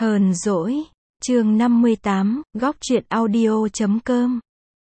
Hờn dỗi, chương 58, góc truyện audio.com.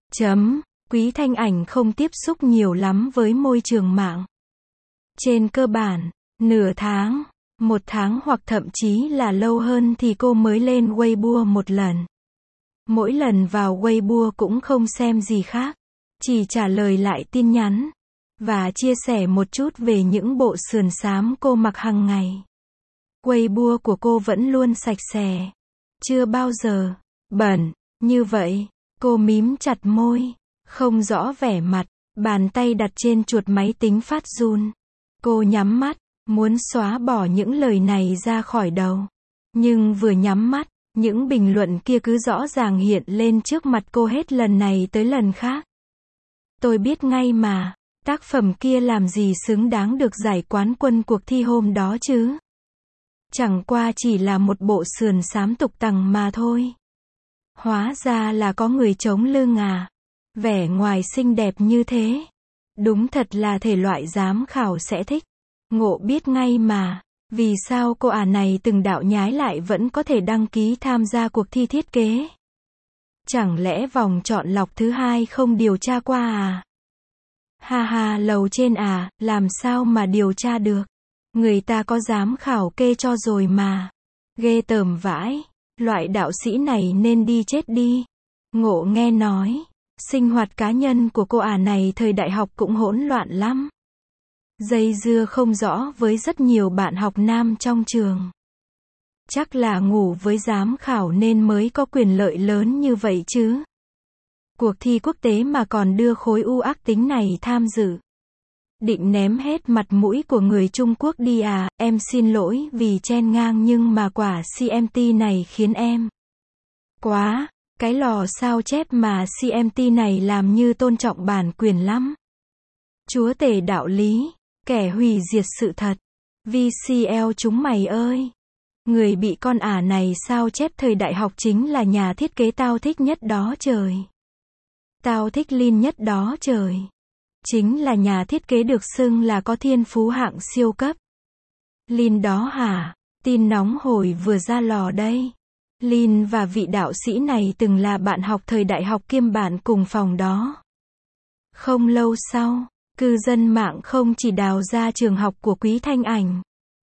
Quý Thanh Ảnh không tiếp xúc nhiều lắm với môi trường mạng. Trên cơ bản, nửa tháng, một tháng hoặc thậm chí là lâu hơn thì cô mới lên Weibo một lần. Mỗi lần vào Weibo cũng không xem gì khác, chỉ trả lời lại tin nhắn, và chia sẻ một chút về những bộ sườn xám cô mặc hàng ngày. Weibo của cô vẫn luôn sạch sẽ, chưa bao giờ bẩn như vậy. Cô mím chặt môi, không rõ vẻ mặt, bàn tay đặt trên chuột máy tính phát run. Cô nhắm mắt, muốn xóa bỏ những lời này ra khỏi đầu. Nhưng vừa nhắm mắt, những bình luận kia cứ rõ ràng hiện lên trước mặt cô hết lần này tới lần khác. Tôi biết ngay mà, tác phẩm kia làm gì xứng đáng được giải quán quân cuộc thi hôm đó chứ. Chẳng qua chỉ là một bộ sườn xám tục tằng mà thôi. Hóa ra là có người chống lưng à. Vẻ ngoài xinh đẹp như thế. Đúng thật là thể loại giám khảo sẽ thích. Ngộ biết ngay mà. Vì sao cô này từng đạo nhái lại vẫn có thể đăng ký tham gia cuộc thi thiết kế? Chẳng lẽ vòng chọn lọc thứ 2 không điều tra qua à? Ha ha, lầu trên à, làm sao mà điều tra được? Người ta có giám khảo kê cho rồi mà. Ghê tởm vãi. Loại đạo sĩ này nên đi chết đi. Ngộ nghe nói, sinh hoạt cá nhân của cô này thời đại học cũng hỗn loạn lắm. Dây dưa không rõ với rất nhiều bạn học nam trong trường. Chắc là ngủ với giám khảo nên mới có quyền lợi lớn như vậy chứ. Cuộc thi quốc tế mà còn đưa khối u ác tính này tham dự. Định ném hết mặt mũi của người Trung Quốc đi à, em xin lỗi vì chen ngang nhưng mà quả CMT này khiến em quá, cái lò sao chép mà CMT này làm như tôn trọng bản quyền lắm. Chúa tể đạo lý, kẻ hủy diệt sự thật. VCL chúng mày ơi. Người bị con này sao chép thời đại học chính là nhà thiết kế tao thích nhất đó trời. Tao thích Lin nhất đó trời. Chính là nhà thiết kế được xưng là có thiên phú hạng siêu cấp. Lin đó hả? Tin nóng hổi vừa ra lò đây. Lin và vị đạo sĩ này từng là bạn học thời đại học kiêm bạn cùng phòng đó. Không lâu sau, cư dân mạng không chỉ đào ra trường học của Quý Thanh Ảnh,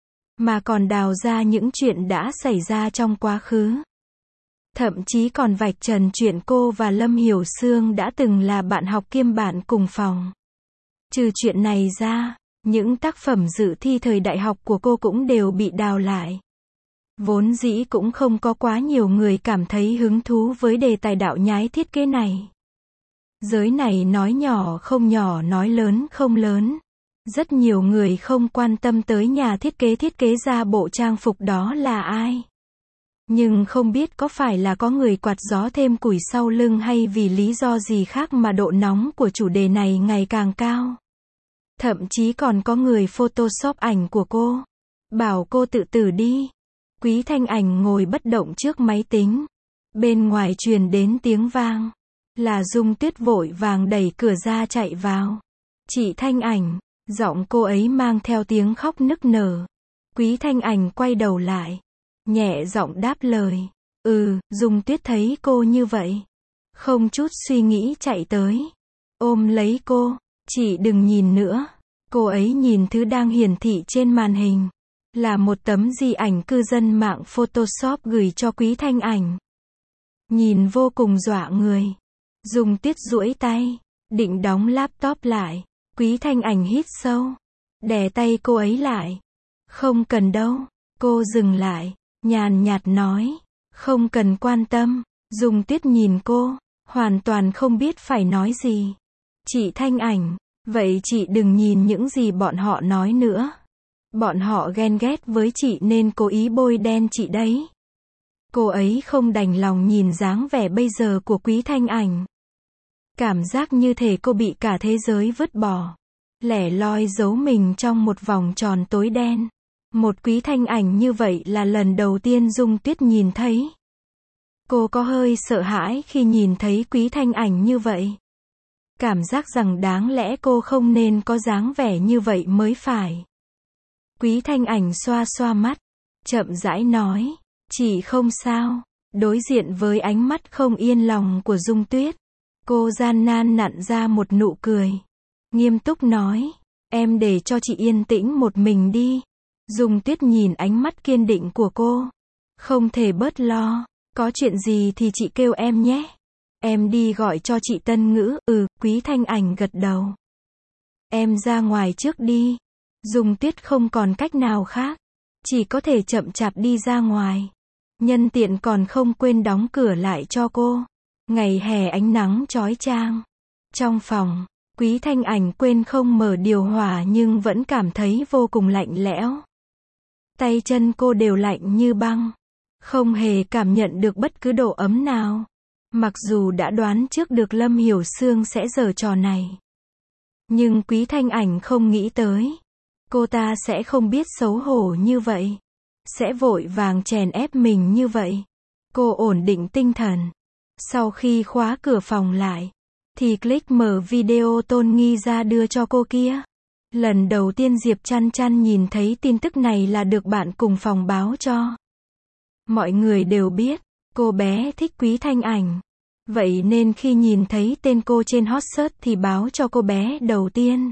mà còn đào ra những chuyện đã xảy ra trong quá khứ. Thậm chí còn vạch trần chuyện cô và Lâm Hiểu Sương đã từng là bạn học kiêm bạn cùng phòng. Trừ chuyện này ra, những tác phẩm dự thi thời đại học của cô cũng đều bị đào lại. Vốn dĩ cũng không có quá nhiều người cảm thấy hứng thú với đề tài đạo nhái thiết kế này. Giới này nói nhỏ không nhỏ, nói lớn không lớn. Rất nhiều người không quan tâm tới nhà thiết kế ra bộ trang phục đó là ai. Nhưng không biết có phải là có người quạt gió thêm củi sau lưng hay vì lý do gì khác mà độ nóng của chủ đề này ngày càng cao. Thậm chí còn có người photoshop ảnh của cô. Bảo cô tự tử đi. Quý Thanh Ảnh ngồi bất động trước máy tính. Bên ngoài truyền đến tiếng vang. Là Dung Tuyết vội vàng đẩy cửa ra chạy vào. Chị Thanh Ảnh. Giọng cô ấy mang theo tiếng khóc nức nở. Quý Thanh Ảnh quay đầu lại. Nhẹ giọng đáp lời. Dung Tuyết thấy cô như vậy. Không chút suy nghĩ chạy tới. Ôm lấy cô. Chị đừng nhìn nữa. Cô ấy nhìn thứ đang hiển thị trên màn hình. Là một tấm di ảnh cư dân mạng Photoshop gửi cho Quý Thanh Ảnh. Nhìn vô cùng dọa người. Dung Tuyết duỗi tay. Định đóng laptop lại. Quý Thanh Ảnh hít sâu. Đè tay cô ấy lại. Không cần đâu. Cô dừng lại. Nhàn nhạt nói. Không cần quan tâm. Dung Tuyết nhìn cô. Hoàn toàn không biết phải nói gì. Chị Thanh Ảnh. Vậy chị đừng nhìn những gì bọn họ nói nữa. Bọn họ ghen ghét với chị nên cố ý bôi đen chị đấy. Cô ấy không đành lòng nhìn dáng vẻ bây giờ của Quý Thanh Ảnh. Cảm giác như thể cô bị cả thế giới vứt bỏ. Lẻ loi giấu mình trong một vòng tròn tối đen. Một Quý Thanh Ảnh như vậy là lần đầu tiên Dung Tuyết nhìn thấy. Cô có hơi sợ hãi khi nhìn thấy Quý Thanh Ảnh như vậy. Cảm giác rằng đáng lẽ cô không nên có dáng vẻ như vậy mới phải. Quý Thanh Ảnh xoa xoa mắt. Chậm rãi nói. Chị không sao. Đối diện với ánh mắt không yên lòng của Dung Tuyết, cô gian nan nặn ra một nụ cười. Nghiêm túc nói, em để cho chị yên tĩnh một mình đi. Dung Tuyết nhìn ánh mắt kiên định của cô. Không thể bớt lo. Có chuyện gì thì chị kêu em nhé. Em đi gọi cho chị Tân Ngữ. Quý Thanh Ảnh gật đầu. Em ra ngoài trước đi. Dung Tuyết không còn cách nào khác. Chỉ có thể chậm chạp đi ra ngoài. Nhân tiện còn không quên đóng cửa lại cho cô. Ngày hè ánh nắng chói chang. Trong phòng, Quý Thanh Ảnh quên không mở điều hòa nhưng vẫn cảm thấy vô cùng lạnh lẽo. Tay chân cô đều lạnh như băng. Không hề cảm nhận được bất cứ độ ấm nào. Mặc dù đã đoán trước được Lâm Hiểu Sương sẽ giở trò này. Nhưng Quý Thanh Ảnh không nghĩ tới. Cô ta sẽ không biết xấu hổ như vậy. Sẽ vội vàng chèn ép mình như vậy. Cô ổn định tinh thần. Sau khi khóa cửa phòng lại, thì click mở video Tôn Nghi ra đưa cho cô kia. Lần đầu tiên Diệp Chăn Chăn nhìn thấy tin tức này là được bạn cùng phòng báo cho. Mọi người đều biết, cô bé thích Quý Thanh Ảnh. Vậy nên khi nhìn thấy tên cô trên hot search thì báo cho cô bé đầu tiên.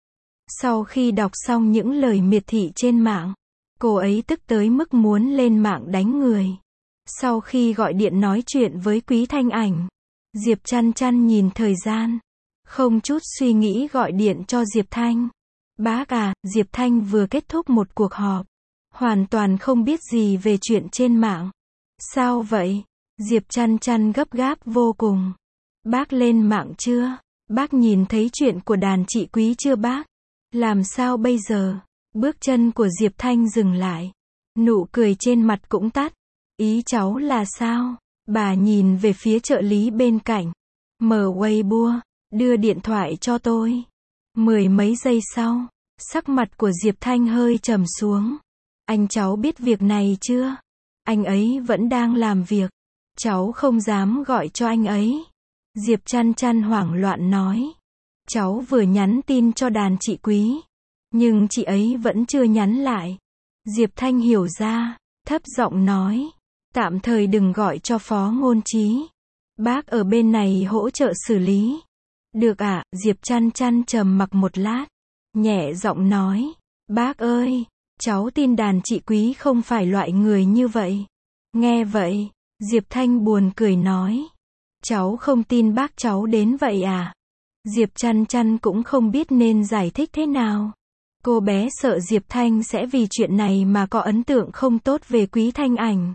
Sau khi đọc xong những lời miệt thị trên mạng, cô ấy tức tới mức muốn lên mạng đánh người. Sau khi gọi điện nói chuyện với Quý Thanh Ảnh, Diệp Chăn Chăn nhìn thời gian, không chút suy nghĩ gọi điện cho Diệp Thanh. Bác à, Diệp Thanh vừa kết thúc một cuộc họp. Hoàn toàn không biết gì về chuyện trên mạng. Sao vậy? Diệp Chăn Chăn gấp gáp vô cùng. Bác lên mạng chưa? Bác nhìn thấy chuyện của đàn chị Quý chưa bác? Làm sao bây giờ? Bước chân của Diệp Thanh dừng lại. Nụ cười trên mặt cũng tắt. Ý cháu là sao? Bà nhìn về phía trợ lý bên cạnh. Mở Weibo, đưa điện thoại cho tôi. 10 mấy giây sau, sắc mặt của Diệp Thanh hơi trầm xuống. Anh cháu biết việc này chưa? Anh ấy vẫn đang làm việc. Cháu không dám gọi cho anh ấy. Diệp Chăn Chăn hoảng loạn nói. Cháu vừa nhắn tin cho đàn chị Quý. Nhưng chị ấy vẫn chưa nhắn lại. Diệp Thanh hiểu ra, thấp giọng nói. Tạm thời đừng gọi cho Phó Ngôn Trí. Bác ở bên này hỗ trợ xử lý. Được ạ, Diệp Chăn Chăn trầm mặc một lát. Nhẹ giọng nói. Bác ơi, cháu tin đàn chị Quý không phải loại người như vậy. Nghe vậy, Diệp Thanh buồn cười nói. Cháu không tin bác cháu đến vậy à? Diệp Chăn Chăn cũng không biết nên giải thích thế nào. Cô bé sợ Diệp Thanh sẽ vì chuyện này mà có ấn tượng không tốt về Quý Thanh Ảnh.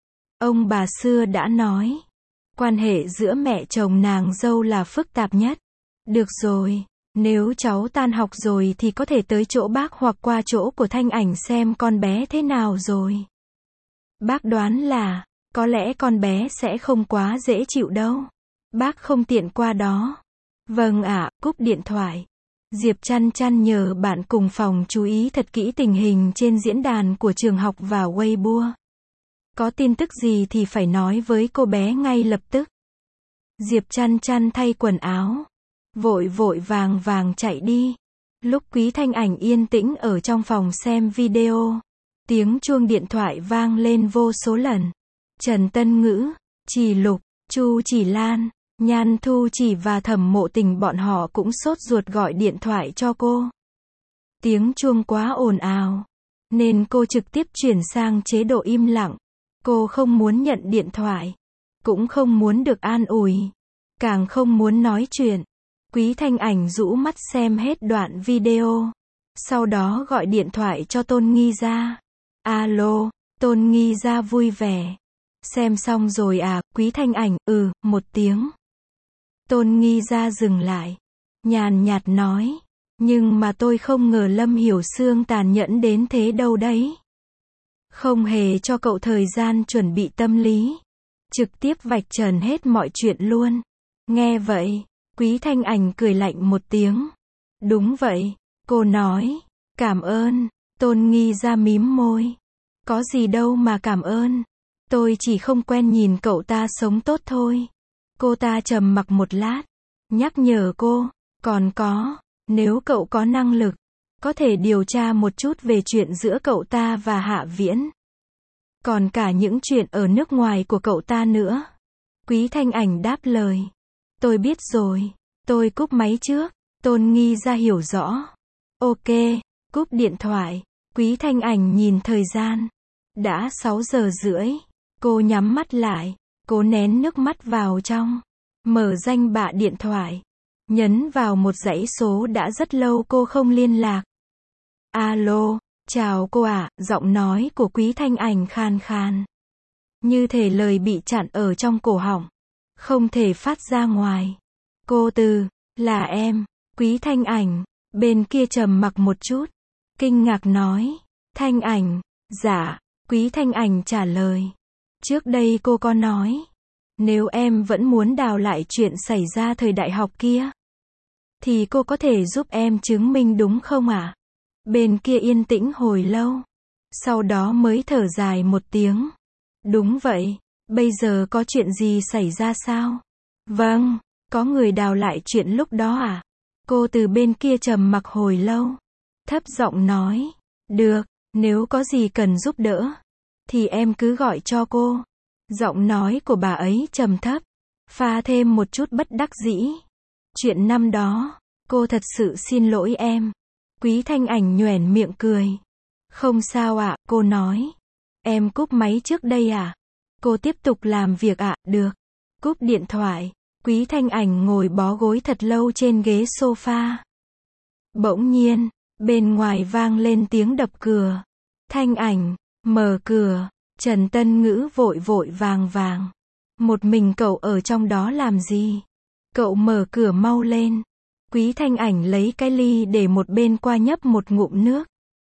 Ông bà xưa đã nói, quan hệ giữa mẹ chồng nàng dâu là phức tạp nhất. Được rồi, nếu cháu tan học rồi thì có thể tới chỗ bác hoặc qua chỗ của Thanh Ảnh xem con bé thế nào rồi. Bác đoán là, có lẽ con bé sẽ không quá dễ chịu đâu. Bác không tiện qua đó. Vâng ạ, cúp điện thoại. Diệp Chăn Chăn nhờ bạn cùng phòng chú ý thật kỹ tình hình trên diễn đàn của trường học và Weibo. Có tin tức gì thì phải nói với cô bé ngay lập tức. Diệp Chăn Chăn thay quần áo. Vội vội vàng vàng chạy đi. Lúc Quý Thanh Ảnh yên tĩnh ở trong phòng xem video. Tiếng chuông điện thoại vang lên vô số lần. Trần Tân Ngữ, Chỉ Lục, Chu Chỉ Lan, Nhan Thu Chỉ và Thẩm Mộ Tình bọn họ cũng sốt ruột gọi điện thoại cho cô. Tiếng chuông quá ồn ào, nên cô trực tiếp chuyển sang chế độ im lặng. Cô không muốn nhận điện thoại, cũng không muốn được an ủi, càng không muốn nói chuyện. Quý Thanh Ảnh rũ mắt xem hết đoạn video, sau đó gọi điện thoại cho Tôn Nghi Gia. Alo, Tôn Nghi Gia vui vẻ. Xem xong rồi à? Quý Thanh Ảnh, một tiếng. Tôn Nghi Gia dừng lại, nhàn nhạt nói. Nhưng mà tôi không ngờ Lâm Hiểu Sương tàn nhẫn đến thế đâu đấy. Không hề cho cậu thời gian chuẩn bị tâm lý. Trực tiếp vạch trần hết mọi chuyện luôn. Nghe vậy, Quý Thanh Ảnh cười lạnh một tiếng. Đúng vậy, cô nói. Cảm ơn. Tôn Nghi Gia mím môi. Có gì đâu mà cảm ơn. Tôi chỉ không quen nhìn cậu ta sống tốt thôi. Cô ta trầm mặc một lát. Nhắc nhở cô. Còn có, nếu cậu có năng lực, có thể điều tra một chút về chuyện giữa cậu ta và Hạ Viễn. Còn cả những chuyện ở nước ngoài của cậu ta nữa. Quý Thanh Ảnh đáp lời. Tôi biết rồi. Tôi cúp máy trước. Tôn Nghi ra hiểu rõ. Ok, cúp điện thoại. Quý Thanh Ảnh nhìn thời gian. Đã 6 giờ rưỡi. Cô nhắm mắt lại. Cố nén nước mắt vào trong. Mở danh bạ điện thoại. Nhấn vào một dãy số đã rất lâu cô không liên lạc. Alo, chào cô ạ, giọng nói của Quý Thanh Ảnh khan khan. Như thể lời bị chặn ở trong cổ họng. Không thể phát ra ngoài. Cô Từ, là em. Quý Thanh Ảnh, bên kia trầm mặc một chút. Kinh ngạc nói. Thanh Ảnh, dạ. Quý Thanh Ảnh trả lời. Trước đây cô có nói. Nếu em vẫn muốn đào lại chuyện xảy ra thời đại học kia. Thì cô có thể giúp em chứng minh đúng không ạ? Bên kia yên tĩnh hồi lâu. Sau đó mới thở dài một tiếng. Đúng vậy. Bây giờ có chuyện gì xảy ra sao? Vâng, có người đào lại chuyện lúc đó à? Cô từ bên kia trầm mặc hồi lâu. Thấp giọng nói. Được, nếu có gì cần giúp đỡ. Thì em cứ gọi cho cô. Giọng nói của bà ấy trầm thấp. Pha thêm một chút bất đắc dĩ. Chuyện năm đó. Cô thật sự xin lỗi em. Quý Thanh Ảnh nhoẻn miệng cười. Không sao ạ, cô nói. Em cúp máy trước đây à? Cô tiếp tục làm việc ạ, được. Cúp điện thoại. Quý Thanh Ảnh ngồi bó gối thật lâu trên ghế sofa. Bỗng nhiên, bên ngoài vang lên tiếng đập cửa. Thanh Ảnh, mở cửa. Trần Tân Ngữ vội vội vàng vàng. Một mình cậu ở trong đó làm gì? Cậu mở cửa mau lên. Quý Thanh Ảnh lấy cái ly để một bên qua nhấp một ngụm nước.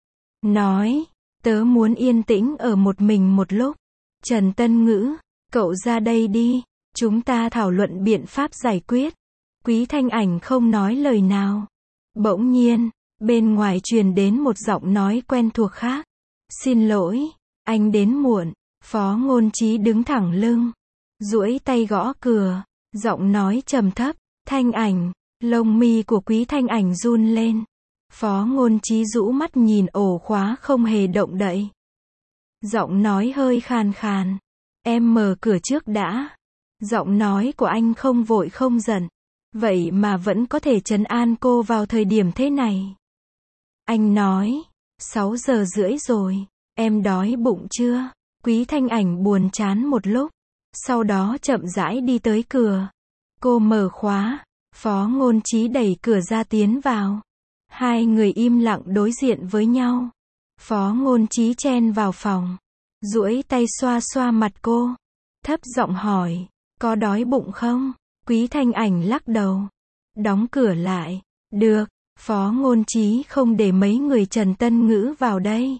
Nói, tớ muốn yên tĩnh ở một mình một lúc. Trần Tân Ngữ, cậu ra đây đi. Chúng ta thảo luận biện pháp giải quyết. Quý Thanh Ảnh không nói lời nào. Bỗng nhiên, bên ngoài truyền đến một giọng nói quen thuộc khác. Xin lỗi, anh đến muộn. Phó Ngôn Chí đứng thẳng lưng. Duỗi tay gõ cửa. Giọng nói trầm thấp. Thanh Ảnh. Lông mi của Quý Thanh Ảnh run lên. Phó Ngôn Chí rũ mắt nhìn ổ khóa không hề động đậy. Giọng nói hơi khàn khàn. Em mở cửa trước đã. Giọng nói của anh không vội không giận. Vậy mà vẫn có thể trấn an cô vào thời điểm thế này. Anh nói. 6 giờ rưỡi rồi. Em đói bụng chưa? Quý Thanh Ảnh buồn chán một lúc. Sau đó chậm rãi đi tới cửa. Cô mở khóa. Phó Ngôn Chí đẩy cửa ra tiến vào. Hai người im lặng đối diện với nhau. Phó Ngôn Chí chen vào phòng. Duỗi tay xoa xoa mặt cô. Thấp giọng hỏi. Có đói bụng không? Quý Thanh Ảnh lắc đầu. Đóng cửa lại. Được. Phó Ngôn Chí không để mấy người Trần Tân Ngữ vào đây.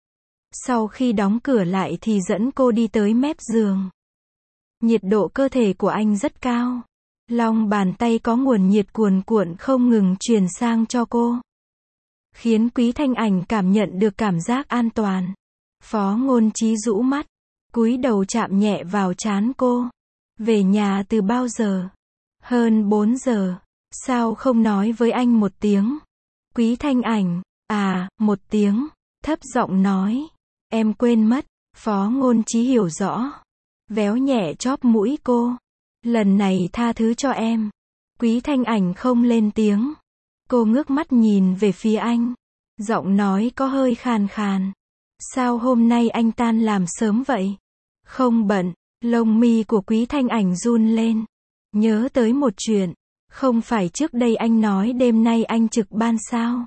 Sau khi đóng cửa lại thì dẫn cô đi tới mép giường. Nhiệt độ cơ thể của anh rất cao. Lòng bàn tay có nguồn nhiệt cuồn cuộn không ngừng truyền sang cho cô. Khiến Quý Thanh Ảnh cảm nhận được cảm giác an toàn. Phó Ngôn Chí rũ mắt. Cúi đầu chạm nhẹ vào trán cô. Về nhà từ bao giờ? Hơn 4 giờ. Sao không nói với anh một tiếng? Quý Thanh Ảnh. À, một tiếng. Thấp giọng nói. Em quên mất. Phó Ngôn Chí hiểu rõ. Véo nhẹ chóp mũi cô. Lần này tha thứ cho em. Quý Thanh Ảnh không lên tiếng. Cô ngước mắt nhìn về phía anh. Giọng nói có hơi khàn khàn. Sao hôm nay anh tan làm sớm vậy? Không bận. Lông mi của Quý Thanh Ảnh run lên. Nhớ tới một chuyện. Không phải trước đây anh nói đêm nay anh trực ban sao?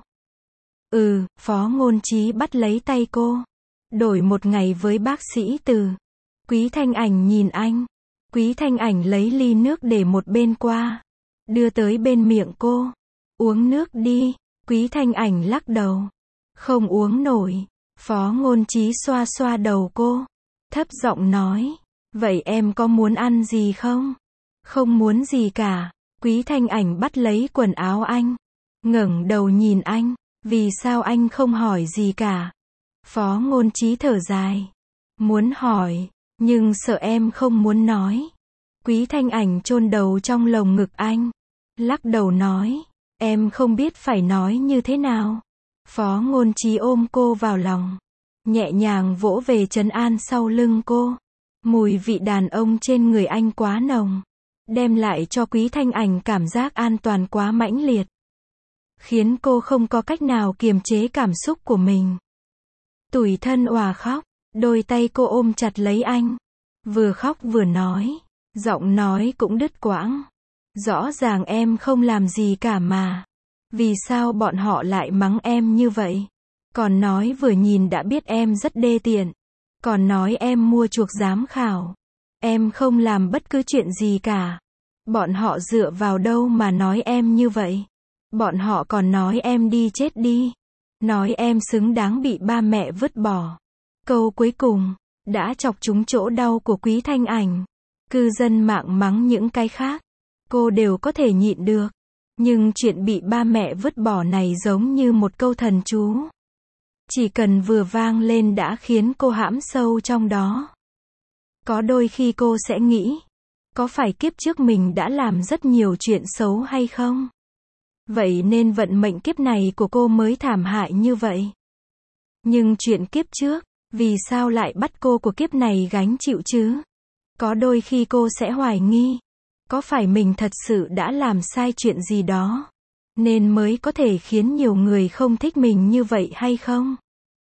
Phó Ngôn Chí bắt lấy tay cô. Đổi một ngày với bác sĩ Từ. Quý Thanh Ảnh nhìn anh. Quý Thanh Ảnh lấy ly nước để một bên qua. Đưa tới bên miệng cô. Uống nước đi. Quý Thanh Ảnh lắc đầu. Không uống nổi. Phó Ngôn Chí xoa xoa đầu cô. Thấp giọng nói. Vậy em có muốn ăn gì không? Không muốn gì cả. Quý Thanh Ảnh bắt lấy quần áo anh. Ngẩng đầu nhìn anh. Vì sao anh không hỏi gì cả? Phó Ngôn Chí thở dài. Muốn hỏi. Nhưng sợ em không muốn nói. Quý Thanh Ảnh chôn đầu trong lồng ngực anh. Lắc đầu nói. Em không biết phải nói như thế nào. Phó Ngôn Chí ôm cô vào lòng. nhẹ nhàng vỗ về trấn an sau lưng cô. Mùi vị đàn ông trên người anh quá nồng, đem lại cho Quý Thanh Ảnh cảm giác an toàn quá mãnh liệt, khiến cô không có cách nào kiềm chế cảm xúc của mình. Tủi thân òa khóc, đôi tay cô ôm chặt lấy anh, vừa khóc vừa nói, giọng nói cũng đứt quãng. Rõ ràng em không làm gì cả mà. Vì sao bọn họ lại mắng em như vậy? Còn nói vừa nhìn đã biết em rất đê tiện. Còn nói em mua chuộc giám khảo. Em không làm bất cứ chuyện gì cả. Bọn họ dựa vào đâu mà nói em như vậy? Bọn họ còn nói em đi chết đi. Nói em xứng đáng bị ba mẹ vứt bỏ. Câu cuối cùng đã chọc trúng chỗ đau của Quý Thanh Ảnh. Cư dân mạng mắng những cái khác, cô đều có thể nhịn được. Nhưng chuyện bị ba mẹ vứt bỏ này giống như một câu thần chú. Chỉ cần vừa vang lên đã khiến cô hãm sâu trong đó. Có đôi khi cô sẽ nghĩ, có phải kiếp trước mình đã làm rất nhiều chuyện xấu hay không? Vậy nên vận mệnh kiếp này của cô mới thảm hại như vậy. Nhưng chuyện kiếp trước, vì sao lại bắt cô của kiếp này gánh chịu chứ? Có đôi khi cô sẽ hoài nghi, có phải mình thật sự đã làm sai chuyện gì đó, nên mới có thể khiến nhiều người không thích mình như vậy hay không?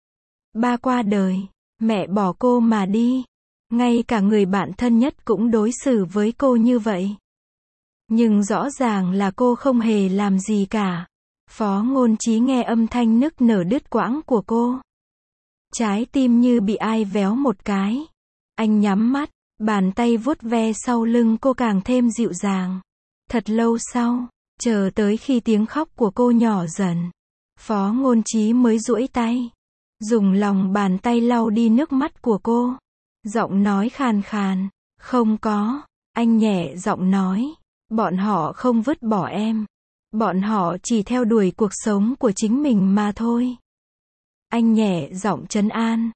Ba qua đời, mẹ bỏ cô mà đi, ngay cả người bạn thân nhất cũng đối xử với cô như vậy. Nhưng rõ ràng là cô không hề làm gì cả. Phó Ngôn Chí nghe âm thanh nức nở đứt quãng của cô. Trái tim như bị ai véo một cái. Anh nhắm mắt, bàn tay vuốt ve sau lưng cô càng thêm dịu dàng. Thật lâu sau, chờ tới khi tiếng khóc của cô nhỏ dần, Phó Ngôn Chí mới duỗi tay, dùng lòng bàn tay lau đi nước mắt của cô. Giọng nói khàn khàn, không có, anh nhẹ giọng nói, bọn họ không vứt bỏ em. Bọn họ chỉ theo đuổi cuộc sống của chính mình mà thôi. Anh nhẹ giọng trấn an.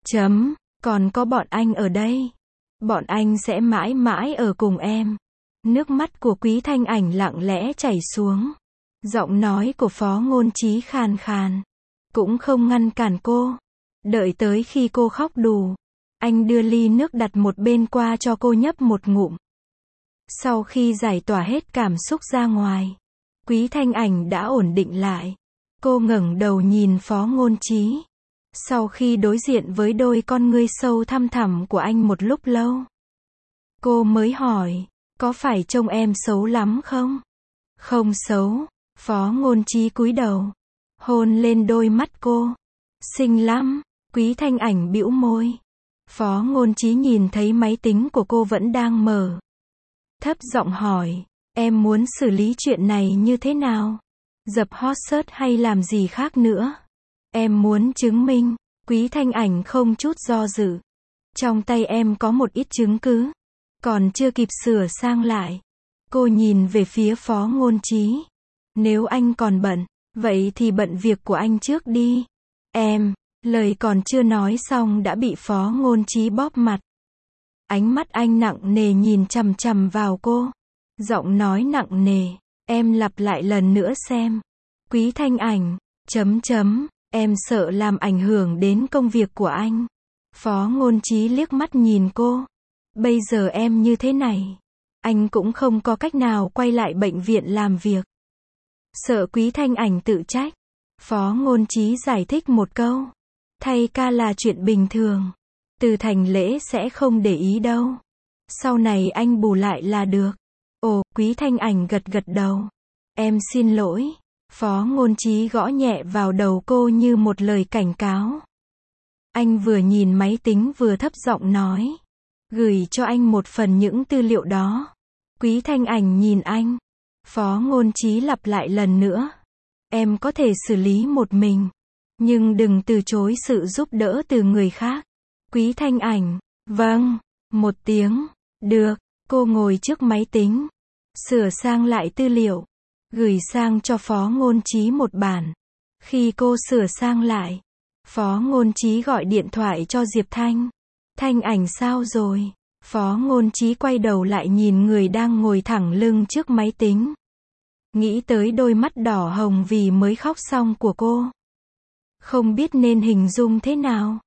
Còn có bọn anh ở đây. Bọn anh sẽ mãi mãi ở cùng em. Nước mắt của Quý Thanh Ảnh lặng lẽ chảy xuống. Giọng nói của Phó Ngôn Chí khàn khàn, cũng không ngăn cản cô. Đợi tới khi cô khóc đủ, anh đưa ly nước đặt một bên qua cho cô nhấp một ngụm. Sau khi giải tỏa hết cảm xúc ra ngoài, Quý Thanh Ảnh đã ổn định lại. Cô ngẩng đầu nhìn Phó Ngôn Chí. Sau khi đối diện với đôi con ngươi sâu thăm thẳm của anh một lúc lâu, cô mới hỏi, có phải trông em xấu lắm không? Không xấu. Phó Ngôn Chí cúi đầu, hôn lên đôi mắt cô. Xinh lắm. Quý Thanh Ảnh bĩu môi. Phó Ngôn Chí nhìn thấy máy tính của cô vẫn đang mở. Thấp giọng hỏi, em muốn xử lý chuyện này như thế nào? Dập hot search hay làm gì khác nữa? Em muốn chứng minh. Quý Thanh Ảnh không chút do dự. Trong tay em có một ít chứng cứ, còn chưa kịp sửa sang lại. Cô nhìn về phía Phó Ngôn Chí. Nếu anh còn bận, vậy thì bận việc của anh trước đi. Em, lời còn chưa nói xong đã bị Phó Ngôn Chí bóp mặt. Ánh mắt anh nặng nề nhìn chằm chằm vào cô. Giọng nói nặng nề, em lặp lại lần nữa xem. Quý Thanh Ảnh, em sợ làm ảnh hưởng đến công việc của anh. Phó Ngôn Chí liếc mắt nhìn cô. Bây giờ em như thế này, anh cũng không có cách nào quay lại bệnh viện làm việc. Sợ Quý Thanh Ảnh tự trách, Phó Ngôn Chí giải thích một câu. Thay ca là chuyện bình thường. Từ Thành Lễ sẽ không để ý đâu. Sau này anh bù lại là được. Ồ, Quý Thanh Ảnh gật gật đầu. Em xin lỗi. Phó Ngôn Chí gõ nhẹ vào đầu cô như một lời cảnh cáo. Anh vừa nhìn máy tính vừa thấp giọng nói. Gửi cho anh một phần những tư liệu đó. Quý Thanh Ảnh nhìn anh. Phó Ngôn Chí lặp lại lần nữa. Em có thể xử lý một mình, nhưng đừng từ chối sự giúp đỡ từ người khác. Quý Thanh Ảnh, vâng, một tiếng, được. Cô ngồi trước máy tính, sửa sang lại tư liệu, gửi sang cho Phó Ngôn Chí một bản. Khi cô sửa sang lại, Phó Ngôn Chí gọi điện thoại cho Diệp Thanh. Thanh Ảnh sao rồi? Phó Ngôn Chí quay đầu lại nhìn người đang ngồi thẳng lưng trước máy tính. Nghĩ tới đôi mắt đỏ hồng vì mới khóc xong của cô. Không biết nên hình dung thế nào.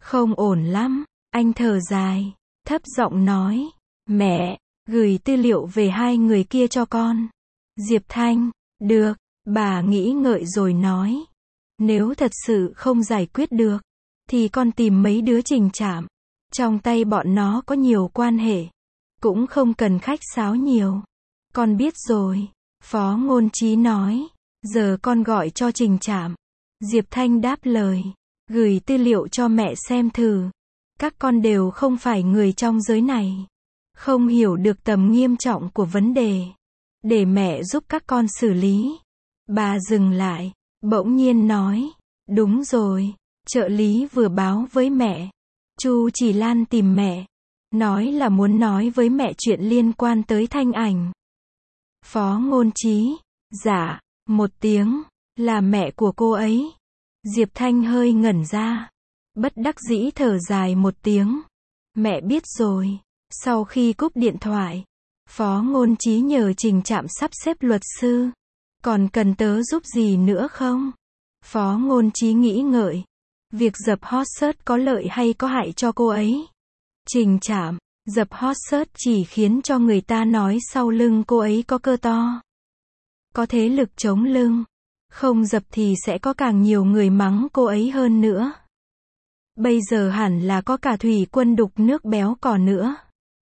Không ổn lắm, anh thở dài, thấp giọng nói. Mẹ, gửi tư liệu về hai người kia cho con. Diệp Thanh, được, bà nghĩ ngợi rồi nói. Nếu thật sự không giải quyết được, thì con tìm mấy đứa Trình Trạm. Trong tay bọn nó có nhiều quan hệ. Cũng không cần khách sáo nhiều. Con biết rồi, Phó Ngôn Chí nói. Giờ con gọi cho Trình Trạm. Diệp Thanh đáp lời. Gửi tư liệu cho mẹ xem thử. Các con đều không phải người trong giới này. Không hiểu được tầm nghiêm trọng của vấn đề. Để mẹ giúp các con xử lý. Bà dừng lại, bỗng nhiên nói. Đúng rồi, trợ lý vừa báo với mẹ. Chu Chỉ Lan tìm mẹ. Nói là muốn nói với mẹ chuyện liên quan tới Thanh Ảnh. Phó Ngôn Chí. Dạ, một tiếng. Là mẹ của cô ấy. Diệp Thanh hơi ngẩn ra. Bất đắc dĩ thở dài một tiếng. Mẹ biết rồi. Sau khi cúp điện thoại, Phó Ngôn Chí nhờ Trình Trạm sắp xếp luật sư. Còn cần tớ giúp gì nữa không? Phó Ngôn Chí nghĩ ngợi. Việc dập hot search có lợi hay có hại cho cô ấy? Trình Trạm, dập hot search chỉ khiến cho người ta nói sau lưng cô ấy có cơ to. Có thế lực chống lưng. Không dập thì sẽ có càng nhiều người mắng cô ấy hơn nữa. Bây giờ hẳn là có cả thủy quân đục nước béo cò nữa.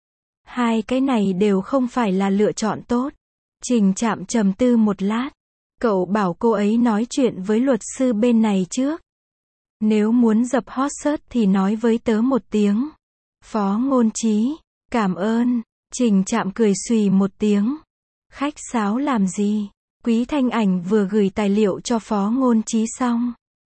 Hai cái này đều không phải là lựa chọn tốt. Trình Trạm trầm tư một lát. Cậu bảo cô ấy nói chuyện với luật sư bên này trước. Nếu muốn dập hot search thì nói với tớ một tiếng. Phó Ngôn Chí. Cảm ơn. Trình Trạm cười xùy một tiếng. Khách sáo làm gì? Quý Thanh Ảnh vừa gửi tài liệu cho Phó Ngôn Chí xong.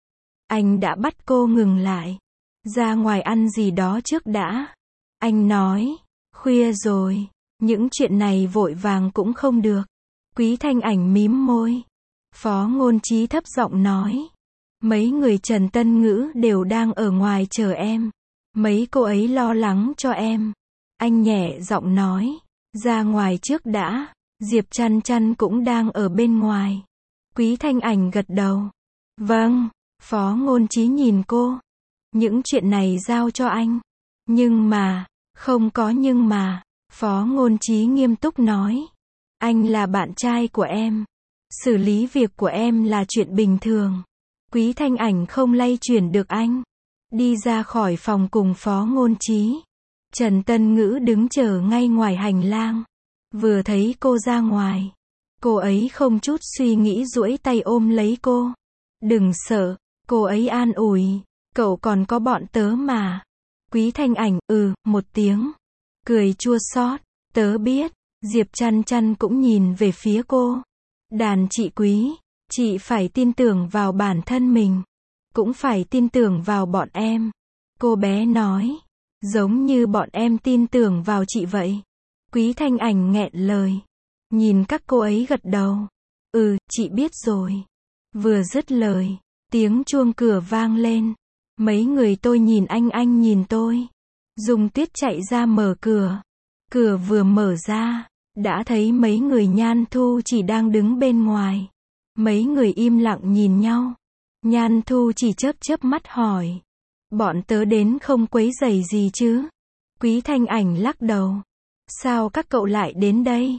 Anh đã bắt cô ngừng lại. Ra ngoài ăn gì đó trước đã. Anh nói. Khuya rồi. Những chuyện này vội vàng cũng không được. Quý Thanh Ảnh mím môi. Phó Ngôn Chí thấp giọng nói. Mấy người Trần Tân Ngữ đều đang ở ngoài chờ em. Mấy cô ấy lo lắng cho em. Anh nhẹ giọng nói. Ra ngoài trước đã. Diệp Chăn Chăn cũng đang ở bên ngoài. Quý Thanh Ảnh gật đầu. Vâng. Phó Ngôn Chí nhìn cô. Những chuyện này giao cho anh. Nhưng mà. Không có nhưng mà. Phó Ngôn Chí nghiêm túc nói. Anh là bạn trai của em. Xử lý việc của em là chuyện bình thường. Quý Thanh Ảnh không lay chuyển được anh. Đi ra khỏi phòng cùng Phó Ngôn Chí. Trần Tân Ngữ đứng chờ ngay ngoài hành lang. Vừa thấy cô ra ngoài. Cô ấy không chút suy nghĩ duỗi tay ôm lấy cô. Đừng sợ. Cô ấy an ủi. Cậu còn có bọn tớ mà. Quý Thanh Ảnh, một tiếng. Cười chua xót. Tớ biết. Diệp Chăn Chăn cũng nhìn về phía cô. Đàn chị Quý. Chị phải tin tưởng vào bản thân mình. Cũng phải tin tưởng vào bọn em. Cô bé nói. Giống như bọn em tin tưởng vào chị vậy. Quý Thanh Ảnh nghẹn lời. Nhìn các cô ấy gật đầu. Chị biết rồi. Vừa dứt lời. Tiếng chuông cửa vang lên. Mấy người tôi nhìn anh nhìn tôi. Dung Tuyết chạy ra mở cửa. Cửa vừa mở ra. Đã thấy mấy người Nhan Thu chỉ đang đứng bên ngoài. Mấy người im lặng nhìn nhau. Nhan Thu chỉ chớp mắt hỏi. Bọn tớ đến không quấy rầy gì chứ? Quý Thanh Ảnh lắc đầu. Sao các cậu lại đến đây?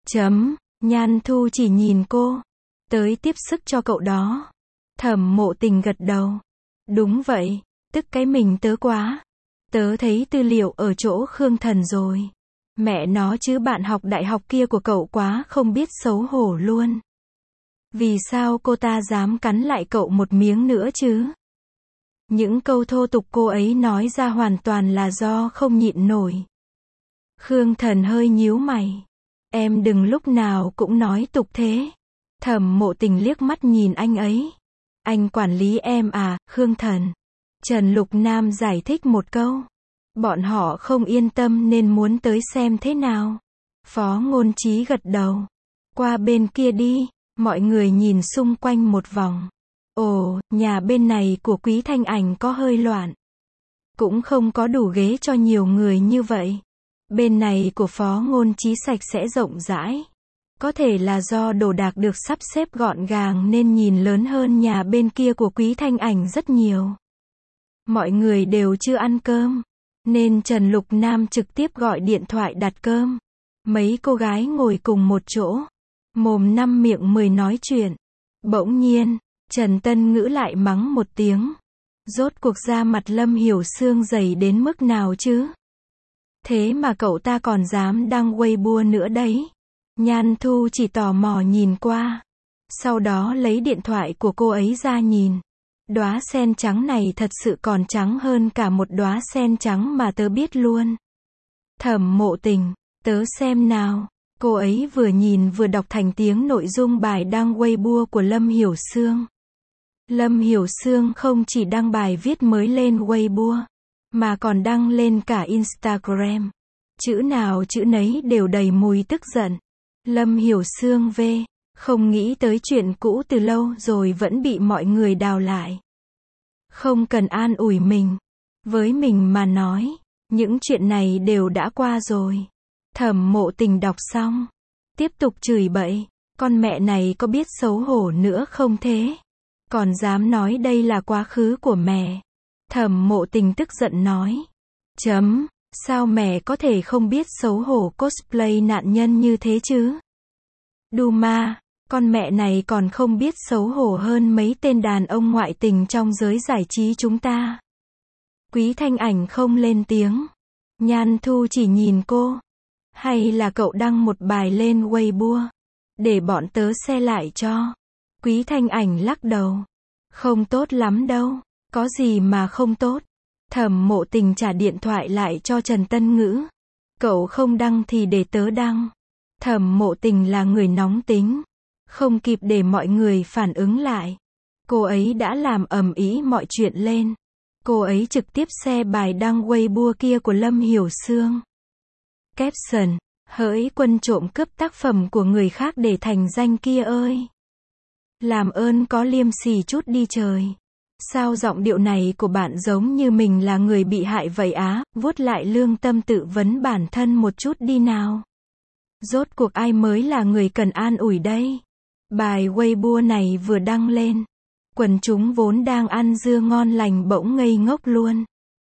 Nhan Thu chỉ nhìn cô. Tới tiếp sức cho cậu đó. Thẩm Mộ Tình gật đầu. Đúng vậy, tức cái mình tớ quá. Tớ thấy tư liệu ở chỗ Khương Thần rồi. Mẹ nó chứ bạn học đại học kia của cậu quá không biết xấu hổ luôn. Vì sao cô ta dám cắn lại cậu một miếng nữa chứ? Những câu thô tục cô ấy nói ra hoàn toàn là do không nhịn nổi. Khương Thần hơi nhíu mày. Em đừng lúc nào cũng nói tục thế. Thẩm Mộ Tình liếc mắt nhìn anh ấy. Anh quản lý em à, Khương Thần. Trần Lục Nam giải thích một câu. Bọn họ không yên tâm nên muốn tới xem thế nào. Phó Ngôn Chí gật đầu. Qua bên kia đi. Mọi người nhìn xung quanh một vòng. Ồ, nhà bên này của Quý Thanh Ảnh có hơi loạn. Cũng không có đủ ghế cho nhiều người như vậy. Bên này của Phó Ngôn Chí sạch sẽ rộng rãi. Có thể là do đồ đạc được sắp xếp gọn gàng nên nhìn lớn hơn nhà bên kia của Quý Thanh Ảnh rất nhiều. Mọi người đều chưa ăn cơm, nên Trần Lục Nam trực tiếp gọi điện thoại đặt cơm. Mấy cô gái ngồi cùng một chỗ, mồm năm miệng mười nói chuyện. Bỗng nhiên, Trần Tân Ngữ lại mắng một tiếng. Rốt cuộc da mặt Lâm Hiểu Sương dày đến mức nào chứ? Thế mà cậu ta còn dám đăng Weibo nữa đấy. Nhan Thu chỉ tò mò nhìn qua. Sau đó lấy điện thoại của cô ấy ra nhìn. Đóa sen trắng này thật sự còn trắng hơn cả một đóa sen trắng mà tớ biết luôn. Thẩm Mộ Tình, tớ xem nào. Cô ấy vừa nhìn vừa đọc thành tiếng nội dung bài đăng Weibo của Lâm Hiểu Sương. Lâm Hiểu Sương không chỉ đăng bài viết mới lên Weibo, mà còn đăng lên cả Instagram. Chữ nào chữ nấy đều đầy mùi tức giận. Lâm Hiểu Sương không nghĩ tới chuyện cũ từ lâu rồi vẫn bị mọi người đào lại. Không cần an ủi mình. Với mình mà nói, những chuyện này đều đã qua rồi. Thẩm Mộ Tình đọc xong, tiếp tục chửi bậy. Con mẹ này có biết xấu hổ nữa không thế? Còn dám nói đây là quá khứ của mẹ. Thẩm Mộ Tình tức giận nói. Sao mẹ có thể không biết xấu hổ cosplay nạn nhân như thế chứ? Duma, con mẹ này còn không biết xấu hổ hơn mấy tên đàn ông ngoại tình trong giới giải trí chúng ta. Quý Thanh Ảnh không lên tiếng. Nhan Thu chỉ nhìn cô. Hay là cậu đăng một bài lên Weibo, để bọn tớ xe lại cho. Quý Thanh Ảnh lắc đầu. Không tốt lắm đâu. Có gì mà không tốt. Thẩm Mộ Tình trả điện thoại lại cho Trần Tân Ngữ. Cậu không đăng thì để tớ đăng. Thẩm Mộ Tình là người nóng tính. Không kịp để mọi người phản ứng lại. Cô ấy đã làm ầm ĩ mọi chuyện lên. Cô ấy trực tiếp share bài đăng Weibo kia của Lâm Hiểu Sương. Caption: hỡi quân trộm cướp tác phẩm của người khác để thành danh kia ơi. Làm ơn có liêm sỉ chút đi trời. Sao giọng điệu này của bạn giống như mình là người bị hại vậy á? Vuốt lại lương tâm tự vấn bản thân một chút đi nào. Rốt cuộc ai mới là người cần an ủi đây? Bài Weibo này vừa đăng lên, quần chúng vốn đang ăn dưa ngon lành bỗng ngây ngốc luôn.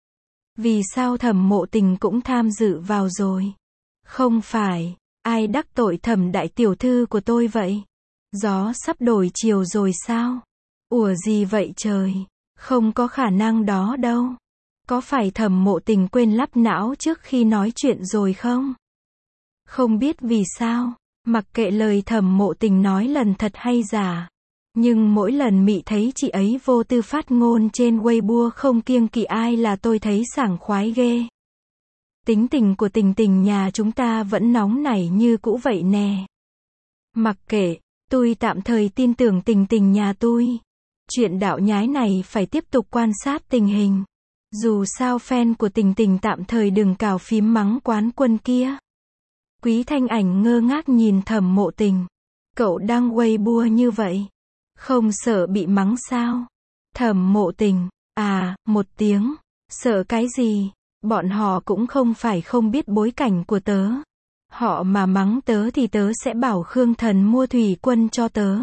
Vì sao Thẩm Mộ Tình cũng tham dự vào rồi? Không phải, ai đắc tội Thẩm đại tiểu thư của tôi vậy? Gió sắp đổi chiều rồi sao? Ủa gì vậy trời? Không có khả năng đó đâu. Có phải Thẩm Mộ Tình quên lắp não trước khi nói chuyện rồi không? Không biết vì sao, mặc kệ lời Thẩm Mộ Tình nói lần thật hay giả, nhưng mỗi lần mị thấy chị ấy vô tư phát ngôn trên Weibo không kiêng kỵ ai là tôi thấy sảng khoái ghê. Tính tình của Tình Tình nhà chúng ta vẫn nóng nảy như cũ vậy nè. Mặc kệ, tôi tạm thời tin tưởng Tình Tình nhà tôi. Chuyện đạo nhái này phải tiếp tục quan sát tình hình. Dù sao fan của Tình Tình tạm thời đừng cào phím mắng quán quân kia. Quý Thanh Ảnh ngơ ngác nhìn Thẩm Mộ Tình. Cậu đăng Weibo như vậy, không sợ bị mắng sao? Thẩm Mộ Tình, một tiếng. Sợ cái gì? Bọn họ cũng không phải không biết bối cảnh của tớ. Họ mà mắng tớ thì tớ sẽ bảo Khương Thần mua thủy quân cho tớ.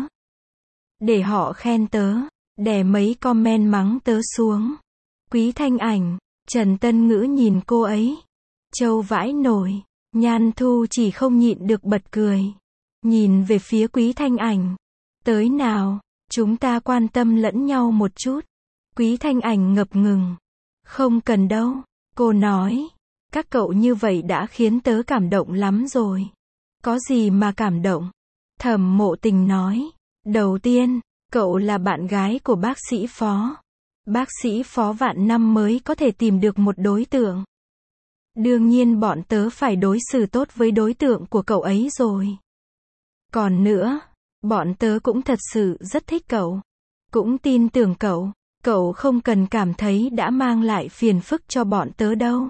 Để họ khen tớ, đè mấy comment mắng tớ xuống. Quý Thanh Ảnh, Trần Tân Ngữ nhìn cô ấy. Trâu vãi nổi. Nhan Thu chỉ không nhịn được bật cười. Nhìn về phía Quý Thanh Ảnh. Tới nào, chúng ta quan tâm lẫn nhau một chút. Quý Thanh Ảnh ngập ngừng. Không cần đâu, cô nói. Các cậu như vậy đã khiến tớ cảm động lắm rồi. Có gì mà cảm động? Thẩm Mộ Tình nói. Đầu tiên, cậu là bạn gái của bác sĩ Phó. Bác sĩ Phó vạn năm mới có thể tìm được một đối tượng. Đương nhiên bọn tớ phải đối xử tốt với đối tượng của cậu ấy rồi. Còn nữa, bọn tớ cũng thật sự rất thích cậu. Cũng tin tưởng cậu. Cậu không cần cảm thấy đã mang lại phiền phức cho bọn tớ đâu.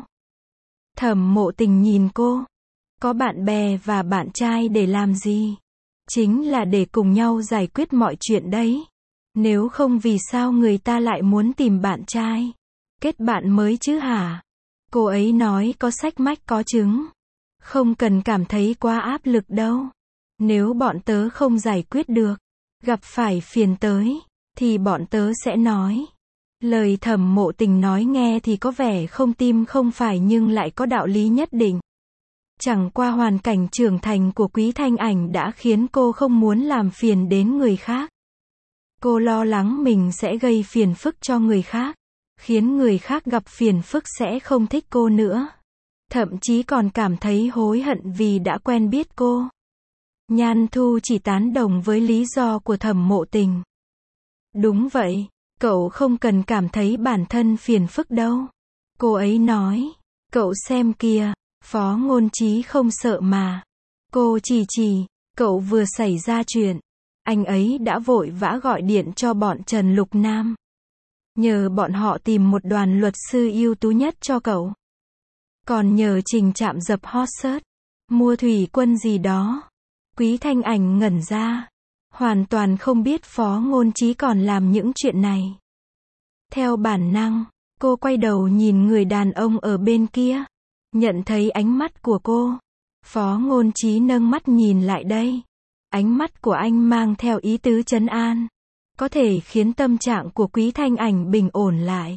Thẩm Mộ Tình nhìn cô. Có bạn bè và bạn trai để làm gì? Chính là để cùng nhau giải quyết mọi chuyện đấy. Nếu không vì sao người ta lại muốn tìm bạn trai? Kết bạn mới chứ hả? Cô ấy nói có sách mách có chứng. Không cần cảm thấy quá áp lực đâu. Nếu bọn tớ không giải quyết được, gặp phải phiền tới, thì bọn tớ sẽ nói. Lời Thẩm Mộ Tình nói nghe thì có vẻ không tim không phải nhưng lại có đạo lý nhất định. Chẳng qua hoàn cảnh trưởng thành của Quý Thanh Ảnh đã khiến cô không muốn làm phiền đến người khác. Cô lo lắng mình sẽ gây phiền phức cho người khác, khiến người khác gặp phiền phức sẽ không thích cô nữa. Thậm chí còn cảm thấy hối hận vì đã quen biết cô. Nhan Thu chỉ tán đồng với lý do của Thẩm Mộ Tình. Đúng vậy, cậu không cần cảm thấy bản thân phiền phức đâu. Cô ấy nói, cậu xem kìa, Phó Ngôn Chí không sợ mà. Cô chỉ, cậu vừa xảy ra chuyện. Anh ấy đã vội vã gọi điện cho bọn Trần Lục Nam. Nhờ bọn họ tìm một đoàn luật sư ưu tú nhất cho cậu. Còn nhờ Trình Trạm dập hot search, mua thủy quân gì đó. Quý Thanh Ảnh ngẩn ra. Hoàn toàn không biết Phó Ngôn Chí còn làm những chuyện này. Theo bản năng, cô quay đầu nhìn người đàn ông ở bên kia. Nhận thấy ánh mắt của cô. Phó Ngôn Chí nâng mắt nhìn lại đây. Ánh mắt của anh mang theo ý tứ trấn an. Có thể khiến tâm trạng của Quý Thanh Ảnh bình ổn lại.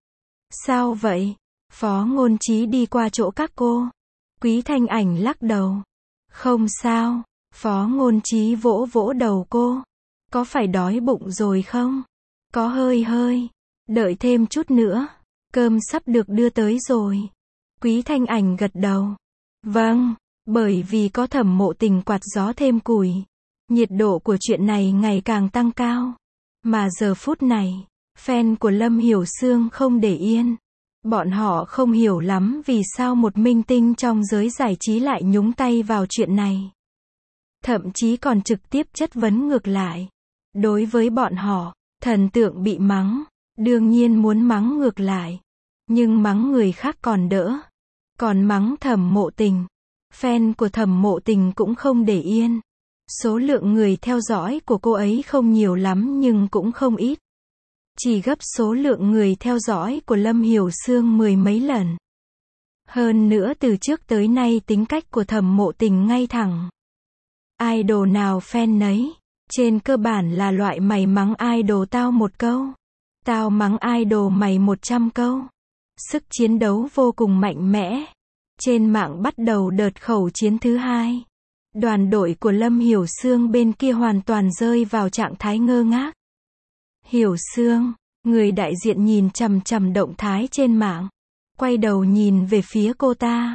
Sao vậy? Phó Ngôn Chí đi qua chỗ các cô. Quý Thanh Ảnh lắc đầu. Không sao. Phó Ngôn Chí vỗ vỗ đầu cô. Có phải đói bụng rồi không? Có hơi. Đợi thêm chút nữa. Cơm sắp được đưa tới rồi. Quý Thanh Ảnh gật đầu. Vâng, bởi vì có Thẩm Mộ Tình quạt gió thêm củi. Nhiệt độ của chuyện này ngày càng tăng cao. Mà giờ phút này, fan của Lâm Hiểu Sương không để yên. Bọn họ không hiểu lắm vì sao một minh tinh trong giới giải trí lại nhúng tay vào chuyện này. Thậm chí còn trực tiếp chất vấn ngược lại. Đối với bọn họ, thần tượng bị mắng, đương nhiên muốn mắng ngược lại. Nhưng mắng người khác còn đỡ. Còn mắng Thẩm Mộ Tình, fan của Thẩm Mộ Tình cũng không để yên. Số lượng người theo dõi của cô ấy không nhiều lắm nhưng cũng không ít. Chỉ gấp số lượng người theo dõi của Lâm Hiểu Sương 10 mấy lần. Hơn nữa từ trước tới nay tính cách của Thẩm Mộ Tình ngay thẳng. Idol nào fan nấy. Trên cơ bản là loại mày mắng idol tao một câu. Tao mắng idol mày 100 câu. Sức chiến đấu vô cùng mạnh mẽ. Trên mạng bắt đầu đợt khẩu chiến thứ hai. Đoàn đội của Lâm Hiểu Sương bên kia hoàn toàn rơi vào trạng thái ngơ ngác. Hiểu Sương, người đại diện nhìn chằm chằm động thái trên mạng. Quay đầu nhìn về phía cô ta.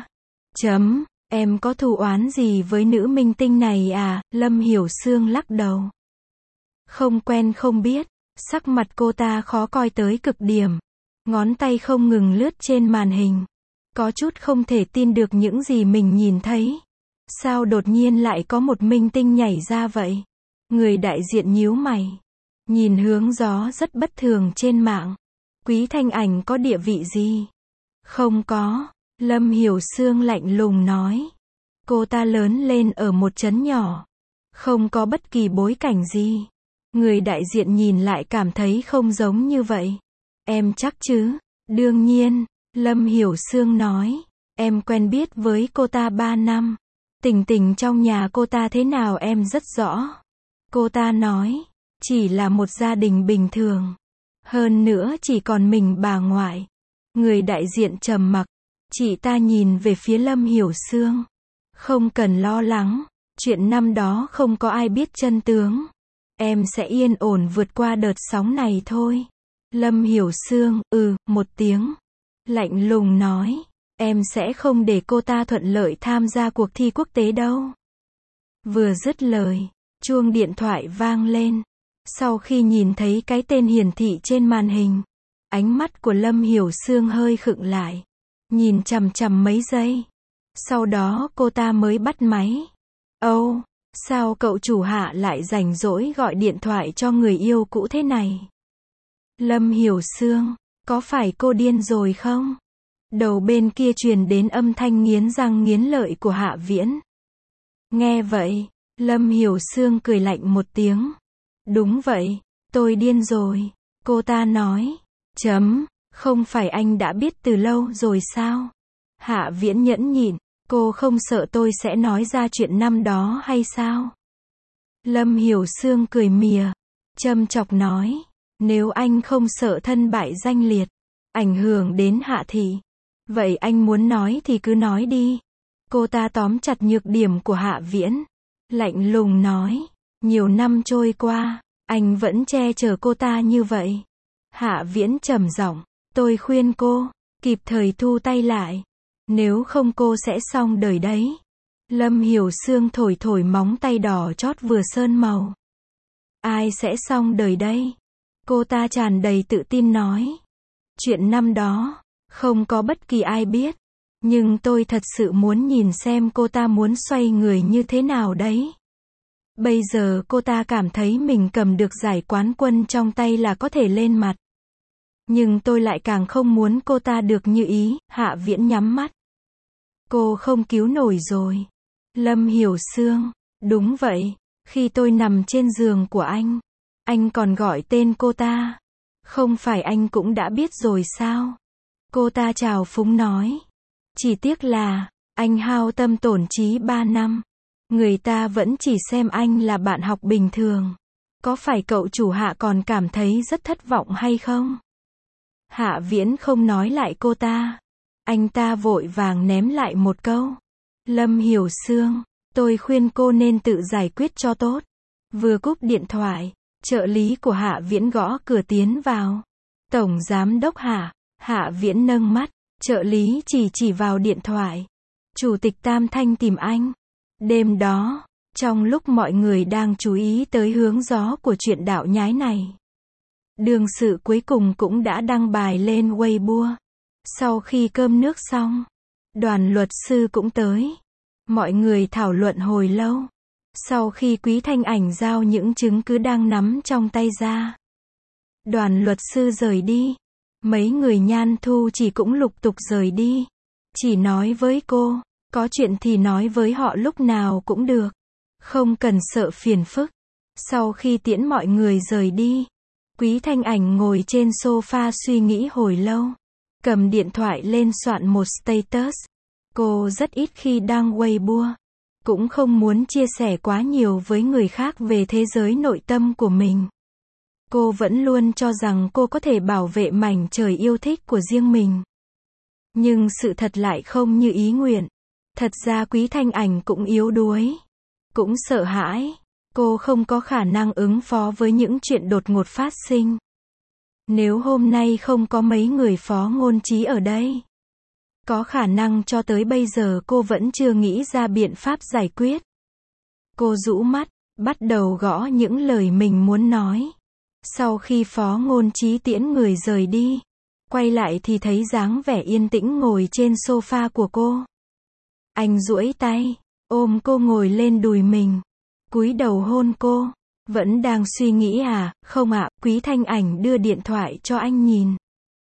Em có thù oán gì với nữ minh tinh này à? Lâm Hiểu Sương lắc đầu. Không quen không biết. Sắc mặt cô ta khó coi tới cực điểm. Ngón tay không ngừng lướt trên màn hình. Có chút không thể tin được những gì mình nhìn thấy. Sao đột nhiên lại có một minh tinh nhảy ra vậy? Người đại diện nhíu mày. Nhìn hướng gió rất bất thường trên mạng. Quý Thanh Ảnh có địa vị gì? Không có. Lâm Hiểu Sương lạnh lùng nói. Cô ta lớn lên ở một trấn nhỏ. Không có bất kỳ bối cảnh gì. Người đại diện nhìn lại cảm thấy không giống như vậy. Em chắc chứ? Đương nhiên. Lâm Hiểu Sương nói. Em quen biết với cô ta 3 năm. Tình tình trong nhà cô ta thế nào em rất rõ. Cô ta nói. Chỉ là một gia đình bình thường. Hơn nữa chỉ còn mình bà ngoại. Người đại diện trầm mặc. Chị ta nhìn về phía Lâm Hiểu Sương. Không cần lo lắng. Chuyện năm đó không có ai biết chân tướng. Em sẽ yên ổn vượt qua đợt sóng này thôi. Lâm Hiểu Sương, một tiếng. Lạnh lùng nói. Em sẽ không để cô ta thuận lợi tham gia cuộc thi quốc tế đâu. Vừa dứt lời, chuông điện thoại vang lên. Sau khi nhìn thấy cái tên hiển thị trên màn hình, ánh mắt của Lâm Hiểu Sương hơi khựng lại. Nhìn chằm chằm mấy giây. Sau đó cô ta mới bắt máy. Sao cậu chủ hạ lại rảnh rỗi gọi điện thoại cho người yêu cũ thế này? Lâm Hiểu Sương, có phải cô điên rồi không? Đầu bên kia truyền đến âm thanh nghiến răng nghiến lợi của Hạ Viễn. Nghe vậy, Lâm Hiểu Sương cười lạnh một tiếng. Đúng vậy, tôi điên rồi. Cô ta nói. Không phải anh đã biết từ lâu rồi sao? Hạ Viễn nhẫn nhịn. Cô không sợ tôi sẽ nói ra chuyện năm đó hay sao? Lâm Hiểu Sương cười mỉa. Châm chọc nói. Nếu anh không sợ thân bại danh liệt, ảnh hưởng đến Hạ Thị, vậy anh muốn nói thì cứ nói đi. Cô ta tóm chặt nhược điểm của Hạ Viễn, lạnh lùng nói. Nhiều năm trôi qua, anh vẫn che chở cô ta như vậy. Hạ Viễn trầm giọng, tôi khuyên cô, kịp thời thu tay lại. Nếu không cô sẽ xong đời đấy. Lâm Hiểu Sương thổi thổi móng tay đỏ chót vừa sơn màu. Ai sẽ xong đời đây? Cô ta tràn đầy tự tin nói. Chuyện năm đó, không có bất kỳ ai biết. Nhưng tôi thật sự muốn nhìn xem cô ta muốn xoay người như thế nào đấy. Bây giờ cô ta cảm thấy mình cầm được giải quán quân trong tay là có thể lên mặt. Nhưng tôi lại càng không muốn cô ta được như ý. Hạ Viễn nhắm mắt. Cô không cứu nổi rồi. Lâm Hiểu Sương, đúng vậy, khi tôi nằm trên giường của anh còn gọi tên cô ta. Không phải anh cũng đã biết rồi sao? Cô ta trào phúng nói. Chỉ tiếc là, anh hao tâm tổn trí 3 năm. Người ta vẫn chỉ xem anh là bạn học bình thường. Có phải cậu chủ Hạ còn cảm thấy rất thất vọng hay không? Hạ Viễn không nói lại cô ta. Anh ta vội vàng ném lại một câu. Lâm Hiểu Sương, tôi khuyên cô nên tự giải quyết cho tốt. Vừa cúp điện thoại, trợ lý của Hạ Viễn gõ cửa tiến vào. Tổng giám đốc Hạ. Hạ Viễn nâng mắt, trợ lý chỉ vào điện thoại. Chủ tịch Tam Thanh tìm anh. Đêm đó, trong lúc mọi người đang chú ý tới hướng gió của chuyện đạo nhái này, đương sự cuối cùng cũng đã đăng bài lên Weibo. Sau khi cơm nước xong, đoàn luật sư cũng tới. Mọi người thảo luận hồi lâu. Sau khi Quý Thanh Ảnh giao những chứng cứ đang nắm trong tay ra, đoàn luật sư rời đi. Mấy người Nhan Thu Chỉ cũng lục tục rời đi. Chỉ nói với cô, có chuyện thì nói với họ lúc nào cũng được. Không cần sợ phiền phức. Sau khi tiễn mọi người rời đi, Quý Thanh Ảnh ngồi trên sofa suy nghĩ hồi lâu. Cầm điện thoại lên soạn một status. Cô rất ít khi đăng Weibo. Cũng không muốn chia sẻ quá nhiều với người khác về thế giới nội tâm của mình. Cô vẫn luôn cho rằng cô có thể bảo vệ mảnh trời yêu thích của riêng mình. Nhưng sự thật lại không như ý nguyện. Thật ra Quý Thanh Ảnh cũng yếu đuối. Cũng sợ hãi. Cô không có khả năng ứng phó với những chuyện đột ngột phát sinh. Nếu hôm nay không có mấy người Phó Ngôn Trí ở đây, có khả năng cho tới bây giờ cô vẫn chưa nghĩ ra biện pháp giải quyết. Cô rũ mắt, bắt đầu gõ những lời mình muốn nói. Sau khi Phó Ngôn Trí tiễn người rời đi, quay lại thì thấy dáng vẻ yên tĩnh ngồi trên sofa của cô. Anh duỗi tay, ôm cô ngồi lên đùi mình, cúi đầu hôn cô. Vẫn đang suy nghĩ à? Không ạ. Quý Thanh Ảnh đưa điện thoại cho anh nhìn.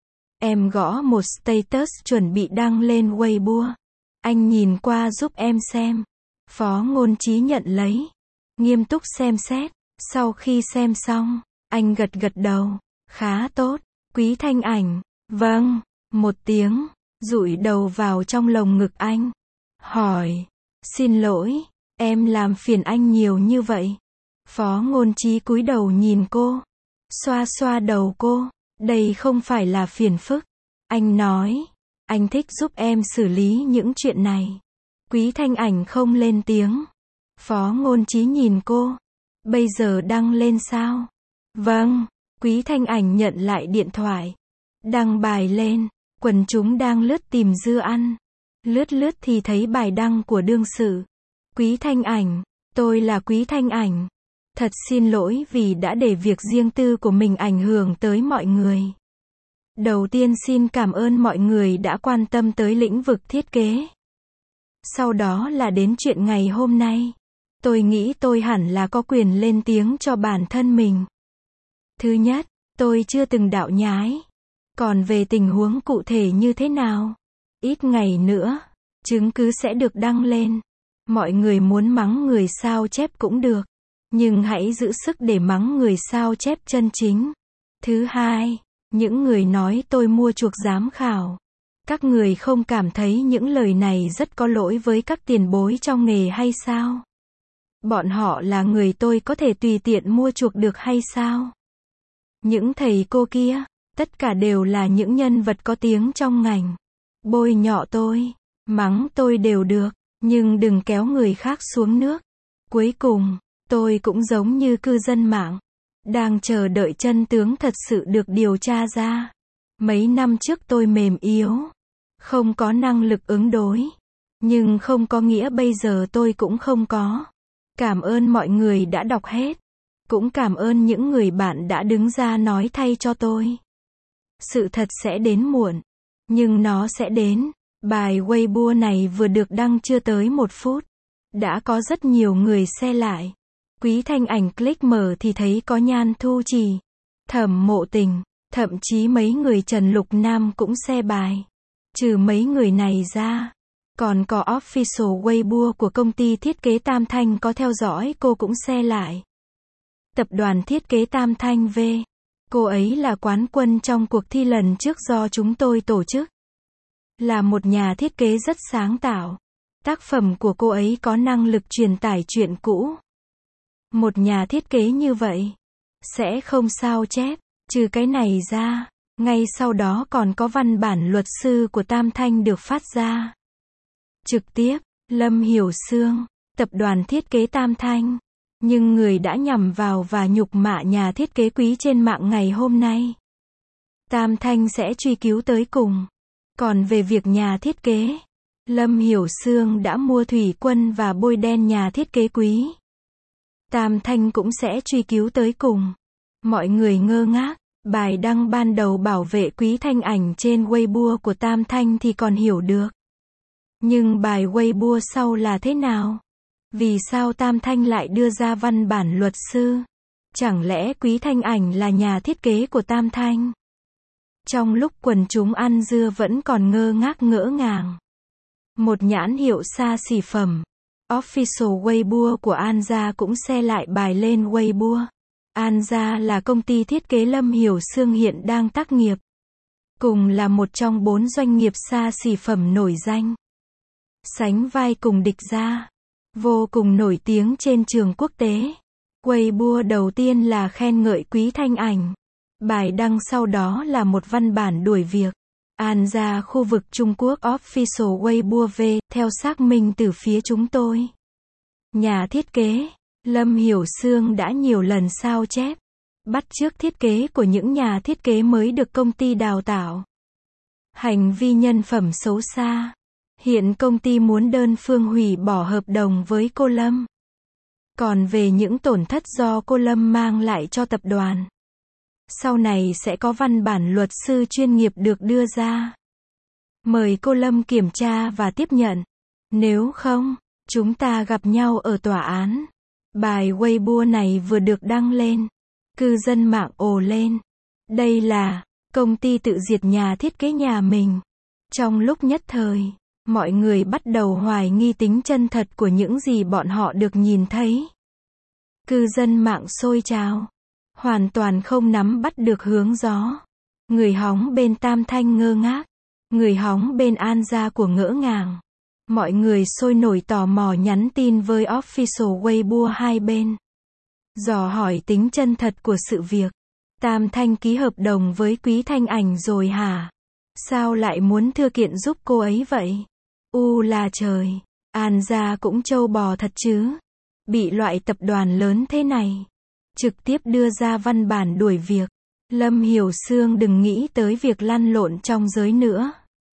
Em gõ một status chuẩn bị đăng lên Weibo. Anh nhìn qua giúp em xem. Phó Ngôn Trí nhận lấy, nghiêm túc xem xét. Sau khi xem xong, anh gật gật đầu. Khá tốt. Quý Thanh Ảnh, vâng, một tiếng, dụi đầu vào trong lồng ngực anh. Hỏi, xin lỗi, em làm phiền anh nhiều như vậy. Phó Ngôn Trí cúi đầu nhìn cô, xoa xoa đầu cô. Đây không phải là phiền phức. Anh nói, anh thích giúp em xử lý những chuyện này. Quý Thanh Ảnh không lên tiếng. Phó Ngôn Trí nhìn cô. Bây giờ đăng lên sao? Vâng. Quý Thanh Ảnh nhận lại điện thoại. Đăng bài lên. Quần chúng đang lướt tìm dưa ăn. Lướt lướt thì thấy bài đăng của đương sự. Quý Thanh Ảnh, tôi là Quý Thanh Ảnh. Thật xin lỗi vì đã để việc riêng tư của mình ảnh hưởng tới mọi người. Đầu tiên xin cảm ơn mọi người đã quan tâm tới lĩnh vực thiết kế. Sau đó là đến chuyện ngày hôm nay. Tôi nghĩ tôi hẳn là có quyền lên tiếng cho bản thân mình. Thứ nhất, tôi chưa từng đạo nhái. Còn về tình huống cụ thể như thế nào? Ít ngày nữa, chứng cứ sẽ được đăng lên. Mọi người muốn mắng người sao chép cũng được. Nhưng hãy giữ sức để mắng người sao chép chân chính. Thứ hai, những người nói tôi mua chuộc giám khảo. Các người không cảm thấy những lời này rất có lỗi với các tiền bối trong nghề hay sao? Bọn họ là người tôi có thể tùy tiện mua chuộc được hay sao? Những thầy cô kia, tất cả đều là những nhân vật có tiếng trong ngành. Bôi nhọ tôi, mắng tôi đều được, nhưng đừng kéo người khác xuống nước. Cuối cùng, tôi cũng giống như cư dân mạng, đang chờ đợi chân tướng thật sự được điều tra ra. Mấy năm trước tôi mềm yếu, không có năng lực ứng đối, nhưng không có nghĩa bây giờ tôi cũng không có. Cảm ơn mọi người đã đọc hết. Cũng cảm ơn những người bạn đã đứng ra nói thay cho tôi. Sự thật sẽ đến muộn, nhưng nó sẽ đến. Bài Weibo này vừa được đăng chưa tới 1 phút, đã có rất nhiều người share lại. Quý Thanh Ảnh click mở thì thấy có Nhan Thu Trì, Thẩm Mộ Tình, thậm chí mấy người Trần Lục Nam cũng share bài. Trừ mấy người này ra, còn có official Weibo của công ty thiết kế Tam Thanh có theo dõi cô cũng share lại. Tập đoàn thiết kế Tam Thanh V. Cô ấy là quán quân trong cuộc thi lần trước do chúng tôi tổ chức. Là một nhà thiết kế rất sáng tạo. Tác phẩm của cô ấy có năng lực truyền tải chuyện cũ. Một nhà thiết kế như vậy sẽ không sao chép. Trừ cái này ra, ngay sau đó còn có văn bản luật sư của Tam Thanh được phát ra. Trực tiếp, Lâm Hiểu Sương, tập đoàn thiết kế Tam Thanh. Nhưng người đã nhằm vào và nhục mạ nhà thiết kế Quý trên mạng ngày hôm nay. Tam Thanh sẽ truy cứu tới cùng. Còn về việc nhà thiết kế, Lâm Hiểu Sương đã mua thủy quân và bôi đen nhà thiết kế Quý. Tam Thanh cũng sẽ truy cứu tới cùng. Mọi người ngơ ngác, bài đăng ban đầu bảo vệ Quý Thanh Ảnh trên Weibo của Tam Thanh thì còn hiểu được. Nhưng bài Weibo sau là thế nào? Vì sao Tam Thanh lại đưa ra văn bản luật sư? Chẳng lẽ Quý Thanh Ảnh là nhà thiết kế của Tam Thanh? Trong lúc quần chúng ăn dưa vẫn còn ngơ ngác ngỡ ngàng. Một nhãn hiệu xa xỉ phẩm, official Weibo của An Gia cũng share lại bài lên Weibo. An Gia là công ty thiết kế Lâm Hiểu Sương hiện đang tác nghiệp. Cùng là một trong 4 doanh nghiệp xa xỉ phẩm nổi danh. Sánh vai cùng Địch Gia. Vô cùng nổi tiếng trên trường quốc tế. Weibo đầu tiên là khen ngợi Quý Thanh Ảnh. Bài đăng sau đó là một văn bản đuổi việc. An Gia khu vực Trung Quốc official Weibo V, theo xác minh từ phía chúng tôi. Nhà thiết kế, Lâm Hiểu Sương đã nhiều lần sao chép, bắt chước thiết kế của những nhà thiết kế mới được công ty đào tạo. Hành vi nhân phẩm xấu xa. Hiện công ty muốn đơn phương hủy bỏ hợp đồng với cô Lâm. Còn về những tổn thất do cô Lâm mang lại cho tập đoàn, sau này sẽ có văn bản luật sư chuyên nghiệp được đưa ra. Mời cô Lâm kiểm tra và tiếp nhận. Nếu không, chúng ta gặp nhau ở tòa án. Bài Weibo này vừa được đăng lên. Cư dân mạng ồ lên. Đây là công ty tự diệt nhà thiết kế nhà mình. Trong lúc nhất thời, mọi người bắt đầu hoài nghi tính chân thật của những gì bọn họ được nhìn thấy. Cư dân mạng sôi trào. Hoàn toàn không nắm bắt được hướng gió. Người hóng bên Tam Thanh ngơ ngác. Người hóng bên An Gia của ngỡ ngàng. Mọi người sôi nổi tò mò nhắn tin với official Weibo hai bên. Dò hỏi tính chân thật của sự việc. Tam Thanh ký hợp đồng với Quý Thanh Ảnh rồi hả? Sao lại muốn thư kiện giúp cô ấy vậy? Là trời. An Gia cũng trâu bò thật chứ. Bị loại tập đoàn lớn thế này trực tiếp đưa ra văn bản đuổi việc. Lâm Hiểu Sương đừng nghĩ tới việc lăn lộn trong giới nữa.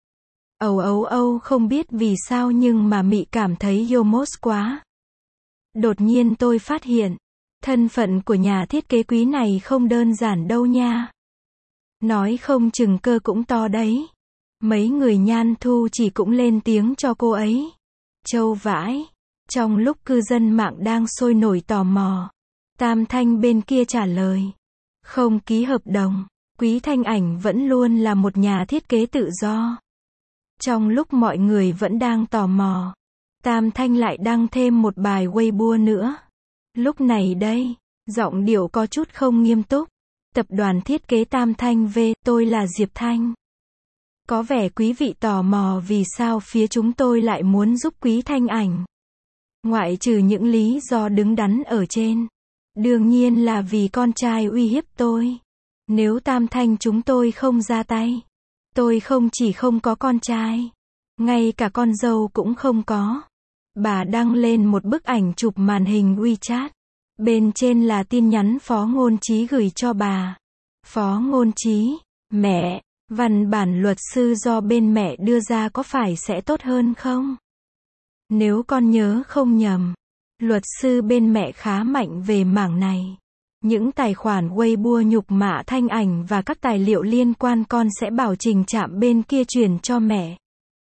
Âu không biết vì sao nhưng mà Mị cảm thấy Yomos quá. Đột nhiên tôi phát hiện, thân phận của nhà thiết kế Quý này không đơn giản đâu nha. Nói không chừng cơ cũng to đấy. Mấy người Nhan Thu chỉ cũng lên tiếng cho cô ấy. Châu vãi. Trong lúc cư dân mạng đang sôi nổi tò mò, Tam Thanh bên kia trả lời. Không ký hợp đồng. Quý Thanh Ảnh vẫn luôn là một nhà thiết kế tự do. Trong lúc mọi người vẫn đang tò mò, Tam Thanh lại đăng thêm một bài Weibo nữa. Lúc này đây, giọng điệu có chút không nghiêm túc. Tập đoàn thiết kế Tam Thanh V, tôi là Diệp Thanh. Có vẻ quý vị tò mò vì sao phía chúng tôi lại muốn giúp Quý Thanh Ảnh. Ngoại trừ những lý do đứng đắn ở trên. Đương nhiên là vì con trai uy hiếp tôi. Nếu Tam Thanh chúng tôi không ra tay, tôi không chỉ không có con trai, ngay cả con dâu cũng không có. Bà đăng lên một bức ảnh chụp màn hình WeChat. Bên trên là tin nhắn Phó Ngôn Chí gửi cho bà. Phó Ngôn Chí, mẹ, văn bản luật sư do bên mẹ đưa ra có phải sẽ tốt hơn không? Nếu con nhớ không nhầm, luật sư bên mẹ khá mạnh về mảng này. Những tài khoản Weibo nhục mạ Thanh Ảnh và các tài liệu liên quan con sẽ bảo trình trạm bên kia chuyển cho mẹ.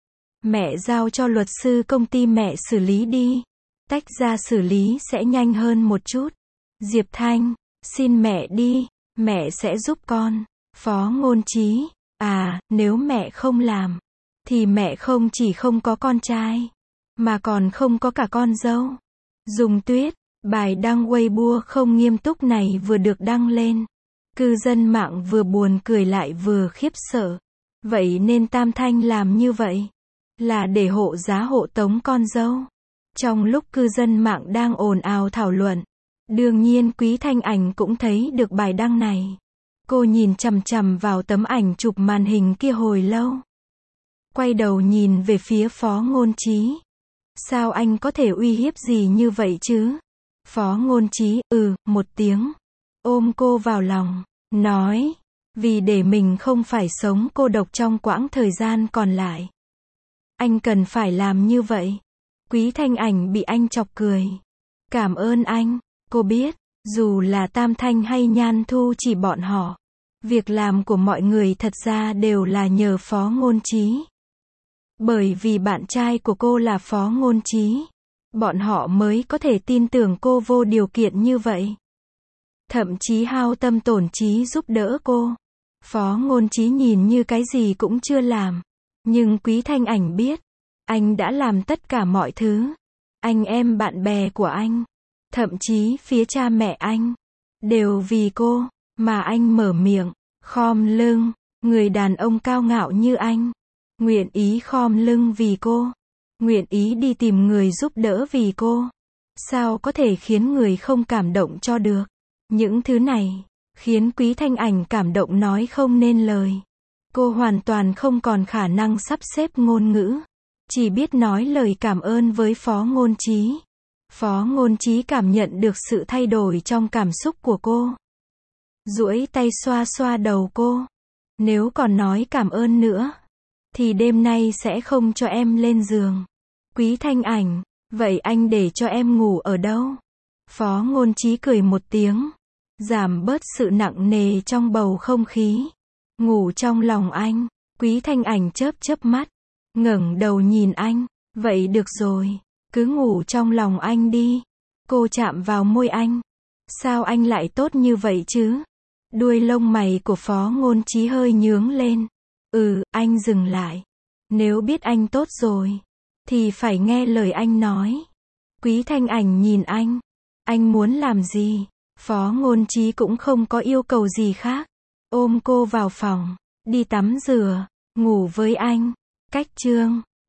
Mẹ giao cho luật sư công ty mẹ xử lý đi. Tách ra xử lý sẽ nhanh hơn một chút. Diệp Thanh, xin mẹ đi, mẹ sẽ giúp con. Phó Ngôn Chí, nếu mẹ không làm, thì mẹ không chỉ không có con trai, mà còn không có cả con dâu. Dùng Tuyết, bài đăng Weibo không nghiêm túc này vừa được đăng lên. Cư dân mạng vừa buồn cười lại vừa khiếp sợ. Vậy nên Tam Thanh làm như vậy là để hộ giá hộ tống con dâu. Trong lúc cư dân mạng đang ồn ào thảo luận, đương nhiên Quý Thanh Ảnh cũng thấy được bài đăng này. Cô nhìn chằm chằm vào tấm ảnh chụp màn hình kia hồi lâu. Quay đầu nhìn về phía Phó Ngôn Chí. Sao anh có thể uy hiếp gì như vậy chứ? Phó Ngôn Chí, một tiếng. Ôm cô vào lòng, nói, vì để mình không phải sống cô độc trong quãng thời gian còn lại. Anh cần phải làm như vậy. Quý Thanh Ảnh bị anh chọc cười. Cảm ơn anh, cô biết, dù là Tam Thanh hay Nhan Thu chỉ bọn họ, việc làm của mọi người thật ra đều là nhờ Phó Ngôn Chí. Bởi vì bạn trai của cô là Phó Ngôn Chí, bọn họ mới có thể tin tưởng cô vô điều kiện như vậy. Thậm chí hao tâm tổn trí giúp đỡ cô. Phó Ngôn Chí nhìn như cái gì cũng chưa làm. Nhưng Quý Thanh Ảnh biết, anh đã làm tất cả mọi thứ. Anh em bạn bè của anh, thậm chí phía cha mẹ anh, đều vì cô, mà anh mở miệng, khom lưng, người đàn ông cao ngạo như anh, nguyện ý khom lưng vì cô, nguyện ý đi tìm người giúp đỡ vì cô. Sao có thể khiến người không cảm động cho được? Những thứ này, khiến Quý Thanh Ảnh cảm động nói không nên lời. Cô hoàn toàn không còn khả năng sắp xếp ngôn ngữ. Chỉ biết nói lời cảm ơn với Phó Ngôn Chí. Phó Ngôn Chí cảm nhận được sự thay đổi trong cảm xúc của cô. Duỗi tay xoa xoa đầu cô. Nếu còn nói cảm ơn nữa, thì đêm nay sẽ không cho em lên giường. Quý Thanh Ảnh, vậy anh để cho em ngủ ở đâu? Phó Ngôn Chí cười một tiếng, giảm bớt sự nặng nề trong bầu không khí. Ngủ trong lòng anh. Quý Thanh Ảnh chớp chớp mắt, ngẩng đầu nhìn anh. Vậy được rồi, cứ ngủ trong lòng anh đi. Cô chạm vào môi anh. Sao anh lại tốt như vậy chứ? Đuôi lông mày của Phó Ngôn Chí hơi nhướng lên. Anh dừng lại. Nếu biết anh tốt rồi, thì phải nghe lời anh nói. Quý Thanh Ảnh nhìn anh. Anh muốn làm gì? Phó Ngôn Chí cũng không có yêu cầu gì khác. Ôm cô vào phòng, đi tắm rửa, ngủ với anh. Cách chương